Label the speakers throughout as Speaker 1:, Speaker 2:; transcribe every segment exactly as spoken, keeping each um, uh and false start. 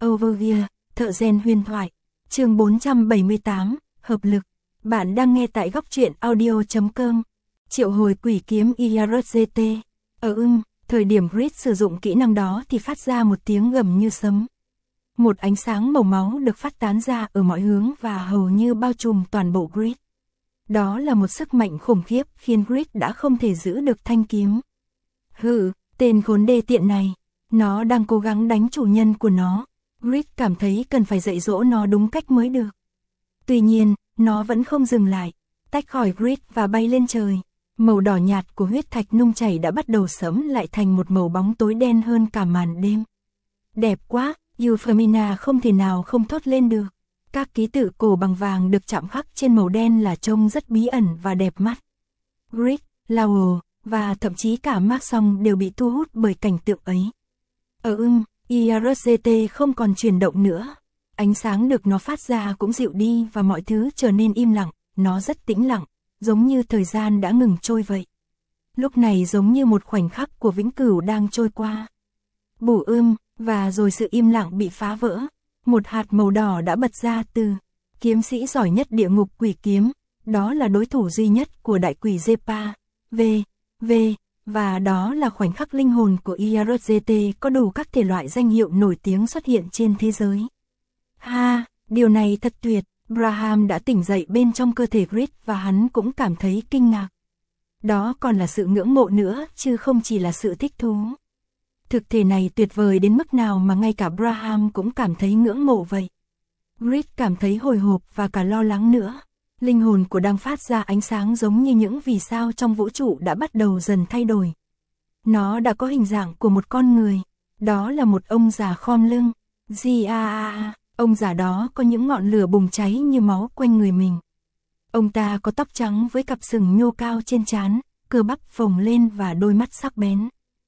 Speaker 1: Overview, thợ rèn huyền thoại. Chương bốn trăm bảy mươi tám, hợp lực. Bạn đang nghe tại góc truyện audio chấm com. Triệu hồi quỷ kiếm i rờ giê tê. Ở ưng, thời điểm Grid sử dụng kỹ năng đó thì phát ra một tiếng gầm như sấm. Một ánh sáng màu máu được phát tán ra ở mọi hướng và hầu như bao trùm toàn bộ Grid. Đó là một sức mạnh khủng khiếp khiến Grid đã không thể giữ được thanh kiếm. Hừ, tên khốn đê tiện này, nó đang cố gắng đánh chủ nhân của nó. Grid cảm thấy cần phải dạy dỗ nó đúng cách mới được. Tuy nhiên, nó vẫn không dừng lại, tách khỏi Grid và bay lên trời. Màu đỏ nhạt của huyết thạch nung chảy đã bắt đầu sẫm lại thành một màu bóng tối đen hơn cả màn đêm. Đẹp quá, Euphemina không thể nào không thốt lên được. Các ký tự cổ bằng vàng được chạm khắc trên màu đen là trông rất bí ẩn và đẹp mắt. Grid, Laurel và thậm chí cả Mark Song đều bị thu hút bởi cảnh tượng ấy. Ở ưng, i rờ giê tê không còn chuyển động nữa. Ánh sáng được nó phát ra cũng dịu đi và mọi thứ trở nên im lặng, nó rất tĩnh lặng, giống như thời gian đã ngừng trôi vậy. Lúc này giống như một khoảnh khắc của vĩnh cửu đang trôi qua. Bù ưm, và rồi sự im lặng bị phá vỡ. Một hạt màu đỏ đã bật ra từ kiếm sĩ giỏi nhất địa ngục quỷ kiếm, đó là đối thủ duy nhất của đại quỷ Zepa, V, V, và đó là khoảnh khắc linh hồn của i rờ giê tê có đủ các thể loại danh hiệu nổi tiếng xuất hiện trên thế giới. Ha, điều này thật tuyệt, Braham đã tỉnh dậy bên trong cơ thể Grid và hắn cũng cảm thấy kinh ngạc. Đó còn là sự ngưỡng mộ nữa chứ không chỉ là sự thích thú. Thực thể này tuyệt vời đến mức nào mà ngay cả Braham cũng cảm thấy ngưỡng mộ vậy. Grid cảm thấy hồi hộp và cả lo lắng nữa. Linh hồn của đang phát ra ánh sáng giống như những vì sao trong vũ trụ đã bắt đầu dần thay đổi. Nó đã có hình dạng của một con người. Đó là một ông già khom lưng. Gia, ông già đó có những ngọn lửa bùng cháy như máu quanh người mình. Ông ta có tóc trắng với cặp sừng nhô cao trên trán, cơ bắp phồng lên và đôi mắt sắc bén.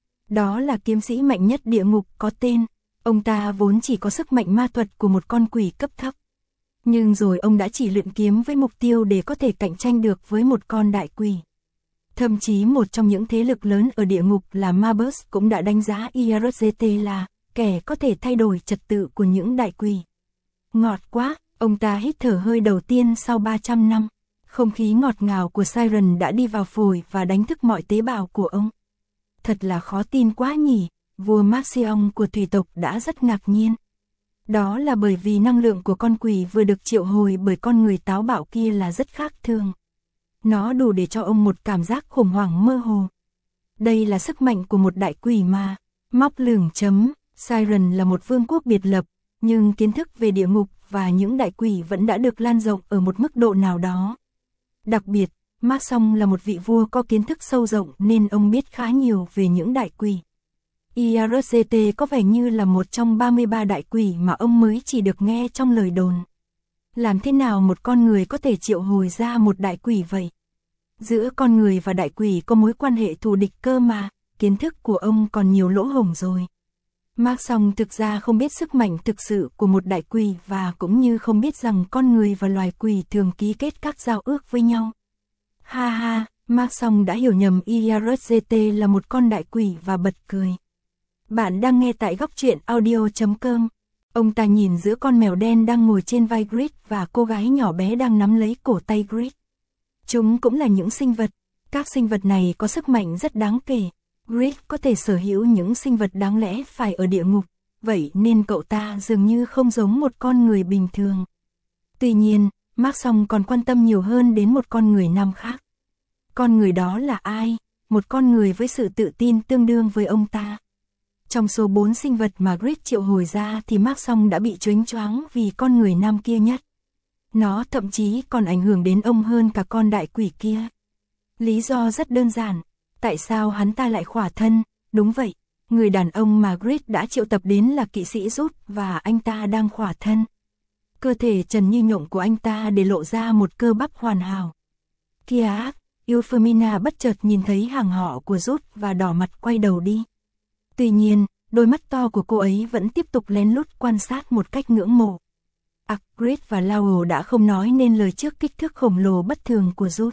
Speaker 1: Đó là kiếm sĩ mạnh nhất địa ngục có tên. Ông ta vốn chỉ có sức mạnh ma thuật của một con quỷ cấp thấp. Nhưng rồi ông đã chỉ luyện kiếm với mục tiêu để có thể cạnh tranh được với một con đại quỷ. Thậm chí một trong những thế lực lớn ở địa ngục là Mabus cũng đã đánh giá i rờ giê tê là kẻ có thể thay đổi trật tự của những đại quỷ. Ngọt quá, ông ta hít thở hơi đầu tiên sau ba trăm năm. Không khí ngọt ngào của Siren đã đi vào phổi và đánh thức mọi tế bào của ông. Thật là khó tin quá nhỉ, vua Marcion của thủy tộc đã rất ngạc nhiên. Đó là bởi vì năng lượng của con quỷ vừa được triệu hồi bởi con người táo bạo kia là rất khác thường. Nó đủ để cho ông một cảm giác khủng hoảng mơ hồ. Đây là sức mạnh của một đại quỷ mà. Móc lửng chấm, Siren là một vương quốc biệt lập, nhưng kiến thức về địa ngục và những đại quỷ vẫn đã được lan rộng ở một mức độ nào đó. Đặc biệt, Mark Song là một vị vua có kiến thức sâu rộng nên ông biết khá nhiều về những đại quỷ. i rờ giê tê có vẻ như là một trong ba mươi ba đại quỷ mà ông mới chỉ được nghe trong lời đồn. Làm thế nào một con người có thể triệu hồi ra một đại quỷ vậy? Giữa con người và đại quỷ có mối quan hệ thù địch cơ mà, kiến thức của ông còn nhiều lỗ hổng rồi. Mark Song thực ra không biết sức mạnh thực sự của một đại quỷ và cũng như không biết rằng con người và loài quỷ thường ký kết các giao ước với nhau. Ha ha, Mark Song đã hiểu nhầm i rờ giê tê là một con đại quỷ và bật cười. Bạn đang nghe tại góc truyện audio chấm com. Ông ta nhìn giữa con mèo đen đang ngồi trên vai Grid và cô gái nhỏ bé đang nắm lấy cổ tay Grid. Chúng cũng là những sinh vật. Các sinh vật này có sức mạnh rất đáng kể. Grid có thể sở hữu những sinh vật đáng lẽ phải ở địa ngục. Vậy nên cậu ta dường như không giống một con người bình thường. Tuy nhiên, Mark Song còn quan tâm nhiều hơn đến một con người nam khác. Con người đó là ai? Một con người với sự tự tin tương đương với ông ta. Trong số bốn sinh vật mà Grid triệu hồi ra thì Mark Song đã bị choáng choáng vì con người nam kia nhất. Nó thậm chí còn ảnh hưởng đến ông hơn cả con đại quỷ kia. Lý do rất đơn giản. Tại sao hắn ta lại khỏa thân? Đúng vậy, người đàn ông mà Grid đã triệu tập đến là kỵ sĩ Rút và anh ta đang khỏa thân. Cơ thể trần như nhộng của anh ta để lộ ra một cơ bắp hoàn hảo. Kìa, Euphemina bất chợt nhìn thấy hàng họ của Rút và đỏ mặt quay đầu đi. Tuy nhiên, đôi mắt to của cô ấy vẫn tiếp tục lén lút quan sát một cách ngưỡng mộ. Grid và Laurel đã không nói nên lời trước kích thước khổng lồ bất thường của Rút.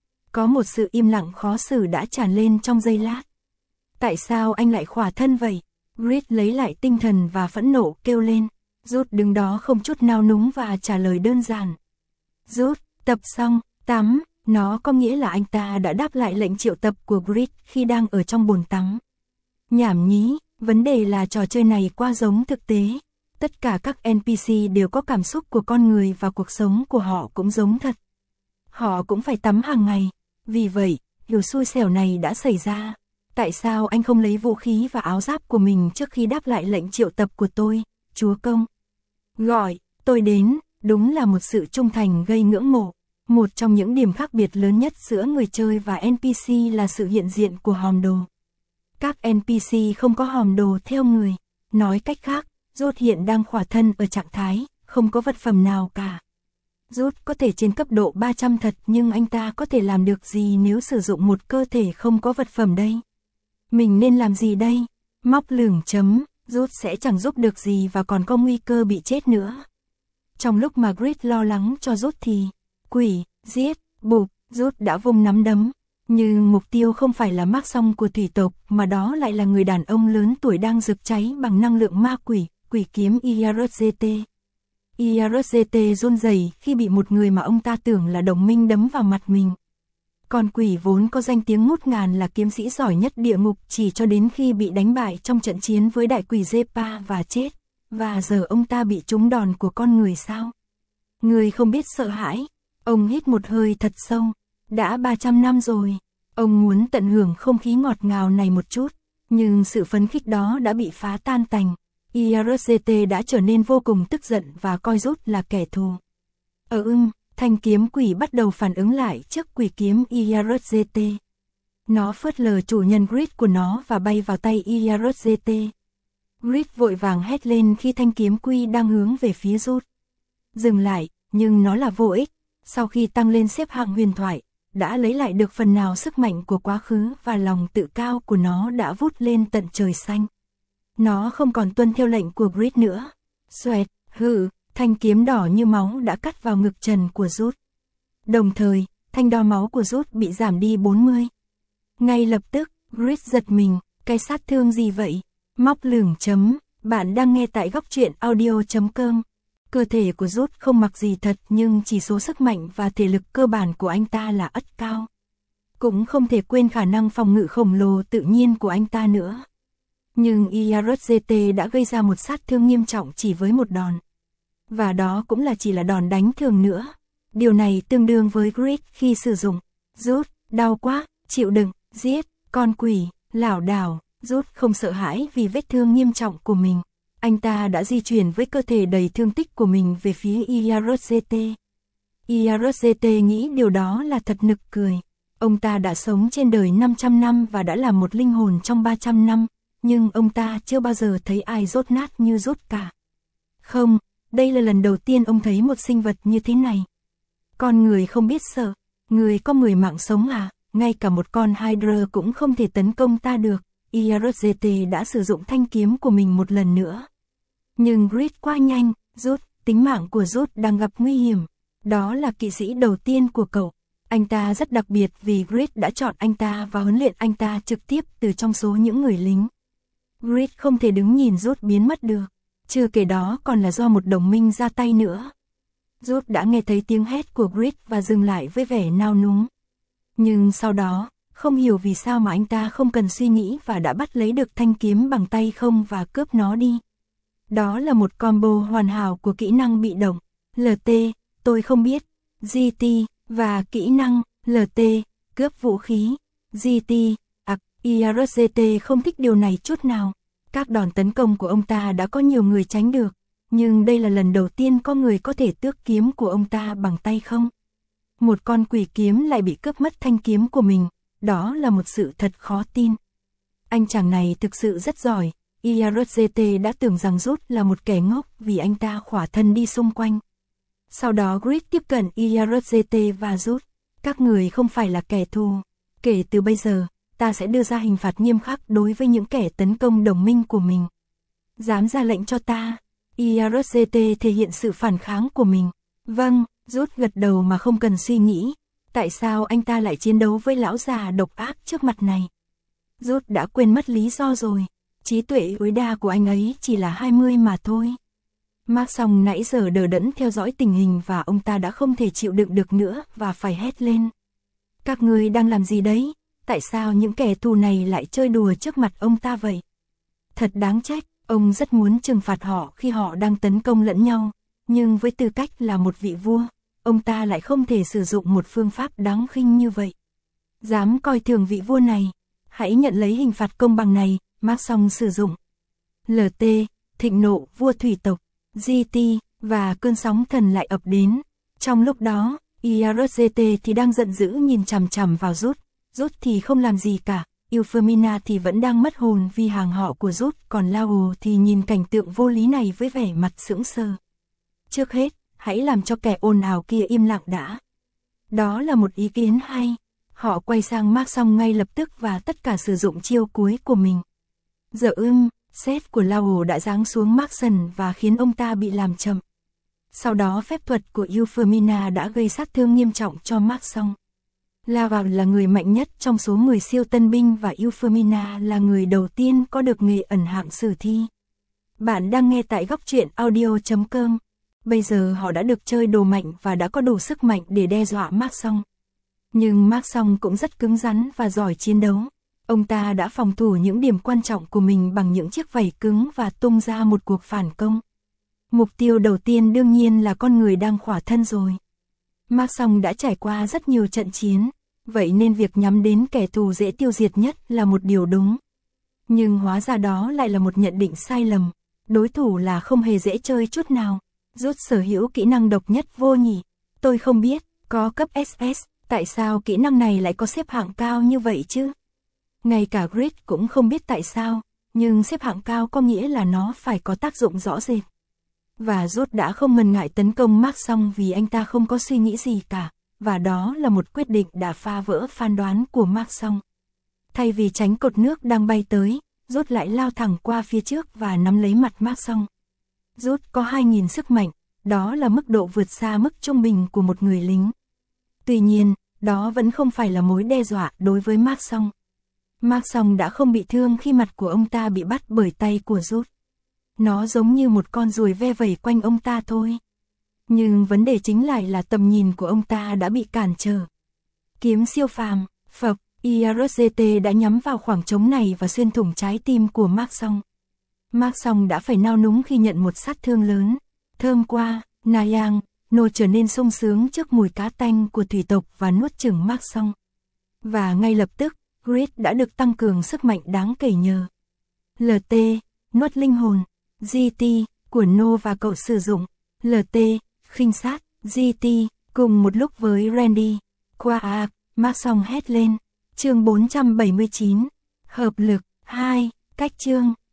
Speaker 1: Có một sự im lặng khó xử đã tràn lên trong giây lát. Tại sao anh lại khỏa thân vậy? Grid lấy lại tinh thần và phẫn nộ kêu lên. Rút đứng đó không chút nao núng và trả lời đơn giản. Rút, tập xong, tắm, nó có nghĩa là anh ta đã đáp lại lệnh triệu tập của Grit khi đang ở trong bồn tắm. Nhảm nhí, vấn đề là trò chơi này quá giống thực tế. Tất cả các en pê xê đều có cảm xúc của con người và cuộc sống của họ cũng giống thật. Họ cũng phải tắm hàng ngày. Vì vậy, điều xui xẻo này đã xảy ra. Tại sao anh không lấy vũ khí và áo giáp của mình trước khi đáp lại lệnh triệu tập của tôi, chúa công? Gọi, tôi đến, đúng là một sự trung thành gây ngưỡng mộ. Một trong những điểm khác biệt lớn nhất giữa người chơi và en pê xê là sự hiện diện của hòm đồ. Các en pê xê không có hòm đồ theo người. Nói cách khác, Rút hiện đang khỏa thân ở trạng thái, không có vật phẩm nào cả. Rút có thể trên cấp độ ba trăm thật, nhưng anh ta có thể làm được gì nếu sử dụng một cơ thể không có vật phẩm đây? Mình nên làm gì đây? Móc lửng chấm, Rút sẽ chẳng giúp được gì và còn có nguy cơ bị chết nữa. Trong lúc mà Grit lo lắng cho Rút thì, quỷ, giết, bụp, Rút đã vung nắm đấm. Nhưng mục tiêu không phải là Mác Song của thủy tộc, mà đó lại là người đàn ông lớn tuổi đang rực cháy bằng năng lượng ma quỷ, quỷ kiếm i rờ giê tê. i rờ giê tê run rẩy khi bị một người mà ông ta tưởng là đồng minh đấm vào mặt mình. Con quỷ vốn có danh tiếng ngút ngàn là kiếm sĩ giỏi nhất địa ngục chỉ cho đến khi bị đánh bại trong trận chiến với đại quỷ Zepa và chết. Và giờ ông ta bị trúng đòn của con người sao? Người không biết sợ hãi. Ông hít một hơi thật sâu. Đã ba trăm năm rồi. Ông muốn tận hưởng không khí ngọt ngào này một chút. Nhưng sự phấn khích đó đã bị phá tan tành. i rờ giê tê đã trở nên vô cùng tức giận và coi Rút là kẻ thù. Ở ưng, thanh kiếm quỷ bắt đầu phản ứng lại trước quỷ kiếm i rờ giê tê. Nó phớt lờ chủ nhân Grit của nó và bay vào tay i rờ giê tê. Grit vội vàng hét lên khi thanh kiếm quy đang hướng về phía Rút. Dừng lại, nhưng nó là vô ích. Sau khi tăng lên xếp hạng huyền thoại, đã lấy lại được phần nào sức mạnh của quá khứ và lòng tự cao của nó đã vút lên tận trời xanh. Nó không còn tuân theo lệnh của Grit nữa. Xoẹt, hự, thanh kiếm đỏ như máu đã cắt vào ngực trần của Rút. Đồng thời, thanh đo máu của Rút bị giảm đi bốn mươi. Ngay lập tức, Grit giật mình, cái sát thương gì vậy? Móc lửng chấm, bạn đang nghe tại góc truyện audio chấm com. Cơ thể của Rút không mặc gì thật, nhưng chỉ số sức mạnh và thể lực cơ bản của anh ta là ắt cao. Cũng không thể quên khả năng phòng ngự khổng lồ tự nhiên của anh ta nữa. Nhưng i rờ giê tê đã gây ra một sát thương nghiêm trọng chỉ với một đòn. Và đó cũng là chỉ là đòn đánh thường nữa. Điều này tương đương với Grit khi sử dụng. Rút, đau quá, chịu đựng, giết, con quỷ, lảo đảo. Rút không sợ hãi vì vết thương nghiêm trọng của mình. Anh ta đã di chuyển với cơ thể đầy thương tích của mình về phía i rờ giê tê. i rờ giê tê nghĩ điều đó là thật nực cười. Ông ta đã sống trên đời năm trăm năm và đã là một linh hồn trong ba trăm năm, nhưng ông ta chưa bao giờ thấy ai dốt nát như Rút cả. Không, đây là lần đầu tiên ông thấy một sinh vật như thế này. Con người không biết sợ, người có mười mạng sống à, ngay cả một con Hydra cũng không thể tấn công ta được. i rờ giê tê đã sử dụng thanh kiếm của mình một lần nữa. Nhưng Grit quá nhanh, Rút, tính mạng của Rút đang gặp nguy hiểm. Đó là kỵ sĩ đầu tiên của cậu. Anh ta rất đặc biệt vì Grit đã chọn anh ta và huấn luyện anh ta trực tiếp từ trong số những người lính. Grit không thể đứng nhìn Rút biến mất được. Chưa kể đó còn là do một đồng minh ra tay nữa. Rút đã nghe thấy tiếng hét của Grit và dừng lại với vẻ nao núng. Nhưng sau đó, không hiểu vì sao mà anh ta không cần suy nghĩ và đã bắt lấy được thanh kiếm bằng tay không và cướp nó đi. Đó là một combo hoàn hảo của kỹ năng bị động, lờ tê, tôi không biết, giê tê, và kỹ năng, lờ tê, cướp vũ khí, giê tê, ặc, i rờ giê tê không thích điều này chút nào. Các đòn tấn công của ông ta đã có nhiều người tránh được, nhưng đây là lần đầu tiên có người có thể tước kiếm của ông ta bằng tay không. Một con quỷ kiếm lại bị cướp mất thanh kiếm của mình, đó là một sự thật khó tin. Anh chàng này thực sự rất giỏi, i rờ giê tê đã tưởng rằng Rút là một kẻ ngốc vì anh ta khỏa thân đi xung quanh. Sau đó Grit tiếp cận i rờ giê tê và Rút, các người không phải là kẻ thù. Kể từ bây giờ, ta sẽ đưa ra hình phạt nghiêm khắc đối với những kẻ tấn công đồng minh của mình. Dám ra lệnh cho ta, i rờ giê tê thể hiện sự phản kháng của mình. Vâng, Rút gật đầu mà không cần suy nghĩ. Tại sao anh ta lại chiến đấu với lão già độc ác trước mặt này? Rút đã quên mất lý do rồi. Trí tuệ tối đa của anh ấy chỉ là hai mươi mà thôi. Mark Song nãy giờ đờ đẫn theo dõi tình hình và ông ta đã không thể chịu đựng được nữa và phải hét lên. Các ngươi đang làm gì đấy? Tại sao những kẻ thù này lại chơi đùa trước mặt ông ta vậy? Thật đáng trách, ông rất muốn trừng phạt họ khi họ đang tấn công lẫn nhau, nhưng với tư cách là một vị vua, ông ta lại không thể sử dụng một phương pháp đáng khinh như vậy. Dám coi thường vị vua này, hãy nhận lấy hình phạt công bằng này, Mark Song sử dụng. lờ tê, thịnh nộ vua thủy tộc, giê tê, và cơn sóng thần lại ập đến. Trong lúc đó, i a rờ giê tê thì đang giận dữ nhìn chằm chằm vào Rút, Rút thì không làm gì cả, Euphemina thì vẫn đang mất hồn vì hàng họ của Rút, còn Lao thì nhìn cảnh tượng vô lý này với vẻ mặt sững sờ. Trước hết, hãy làm cho kẻ ồn ào kia im lặng đã. Đó là một ý kiến hay. Họ quay sang Mark Song ngay lập tức và tất cả sử dụng chiêu cuối của mình. Giờ ưm, sét của Lao đã giáng xuống Mark Song và khiến ông ta bị làm chậm. Sau đó phép thuật của Euphemina đã gây sát thương nghiêm trọng cho Mark Song. Lao là người mạnh nhất trong số mười siêu tân binh và Euphemina là người đầu tiên có được nghề ẩn hạng sử thi. Bạn đang nghe tại góc truyện audio chấm com. Bây giờ họ đã được chơi đồ mạnh và đã có đủ sức mạnh để đe dọa Mark Song. Nhưng Mark Song cũng rất cứng rắn và giỏi chiến đấu. Ông ta đã phòng thủ những điểm quan trọng của mình bằng những chiếc vảy cứng và tung ra một cuộc phản công. Mục tiêu đầu tiên đương nhiên là con người đang khỏa thân rồi. Mark Song đã trải qua rất nhiều trận chiến, vậy nên việc nhắm đến kẻ thù dễ tiêu diệt nhất là một điều đúng. Nhưng hóa ra đó lại là một nhận định sai lầm. Đối thủ là không hề dễ chơi chút nào. Rút sở hữu kỹ năng độc nhất vô nhị. Tôi không biết, có cấp ét ét, tại sao kỹ năng này lại có xếp hạng cao như vậy chứ? Ngay cả Grid cũng không biết tại sao, nhưng xếp hạng cao có nghĩa là nó phải có tác dụng rõ rệt. Và Rút đã không ngần ngại tấn công Mark Song vì anh ta không có suy nghĩ gì cả, và đó là một quyết định đã phá vỡ phán đoán của Mark Song. Thay vì tránh cột nước đang bay tới, Rút lại lao thẳng qua phía trước và nắm lấy mặt Mark Song. Rút có hai nghìn sức mạnh, đó là mức độ vượt xa mức trung bình của một người lính. Tuy nhiên, đó vẫn không phải là mối đe dọa đối với Mark Song. Mark Song đã không bị thương khi mặt của ông ta bị bắt bởi tay của Rút. Nó giống như một con ruồi ve vẩy quanh ông ta thôi. Nhưng vấn đề chính lại là tầm nhìn của ông ta đã bị cản trở. Kiếm siêu phàm, phập, i a rờ giê tê đã nhắm vào khoảng trống này và xuyên thủng trái tim của Mark Song. Mark Song đã phải nao núng khi nhận một sát thương lớn. Thơm qua, Nayang, Nô trở nên sung sướng trước mùi cá tanh của thủy tộc và nuốt chửng Mark Song. Và ngay lập tức, Grid đã được tăng cường sức mạnh đáng kể nhờ. lờ tê, nuốt linh hồn, giê tê, của Nô và cậu sử dụng. lờ tê, khinh sát, giê tê, cùng một lúc với Randy. Qua à, Mark Song hét lên. Chương bốn trăm bảy mươi chín, hợp lực, hai, cách chương.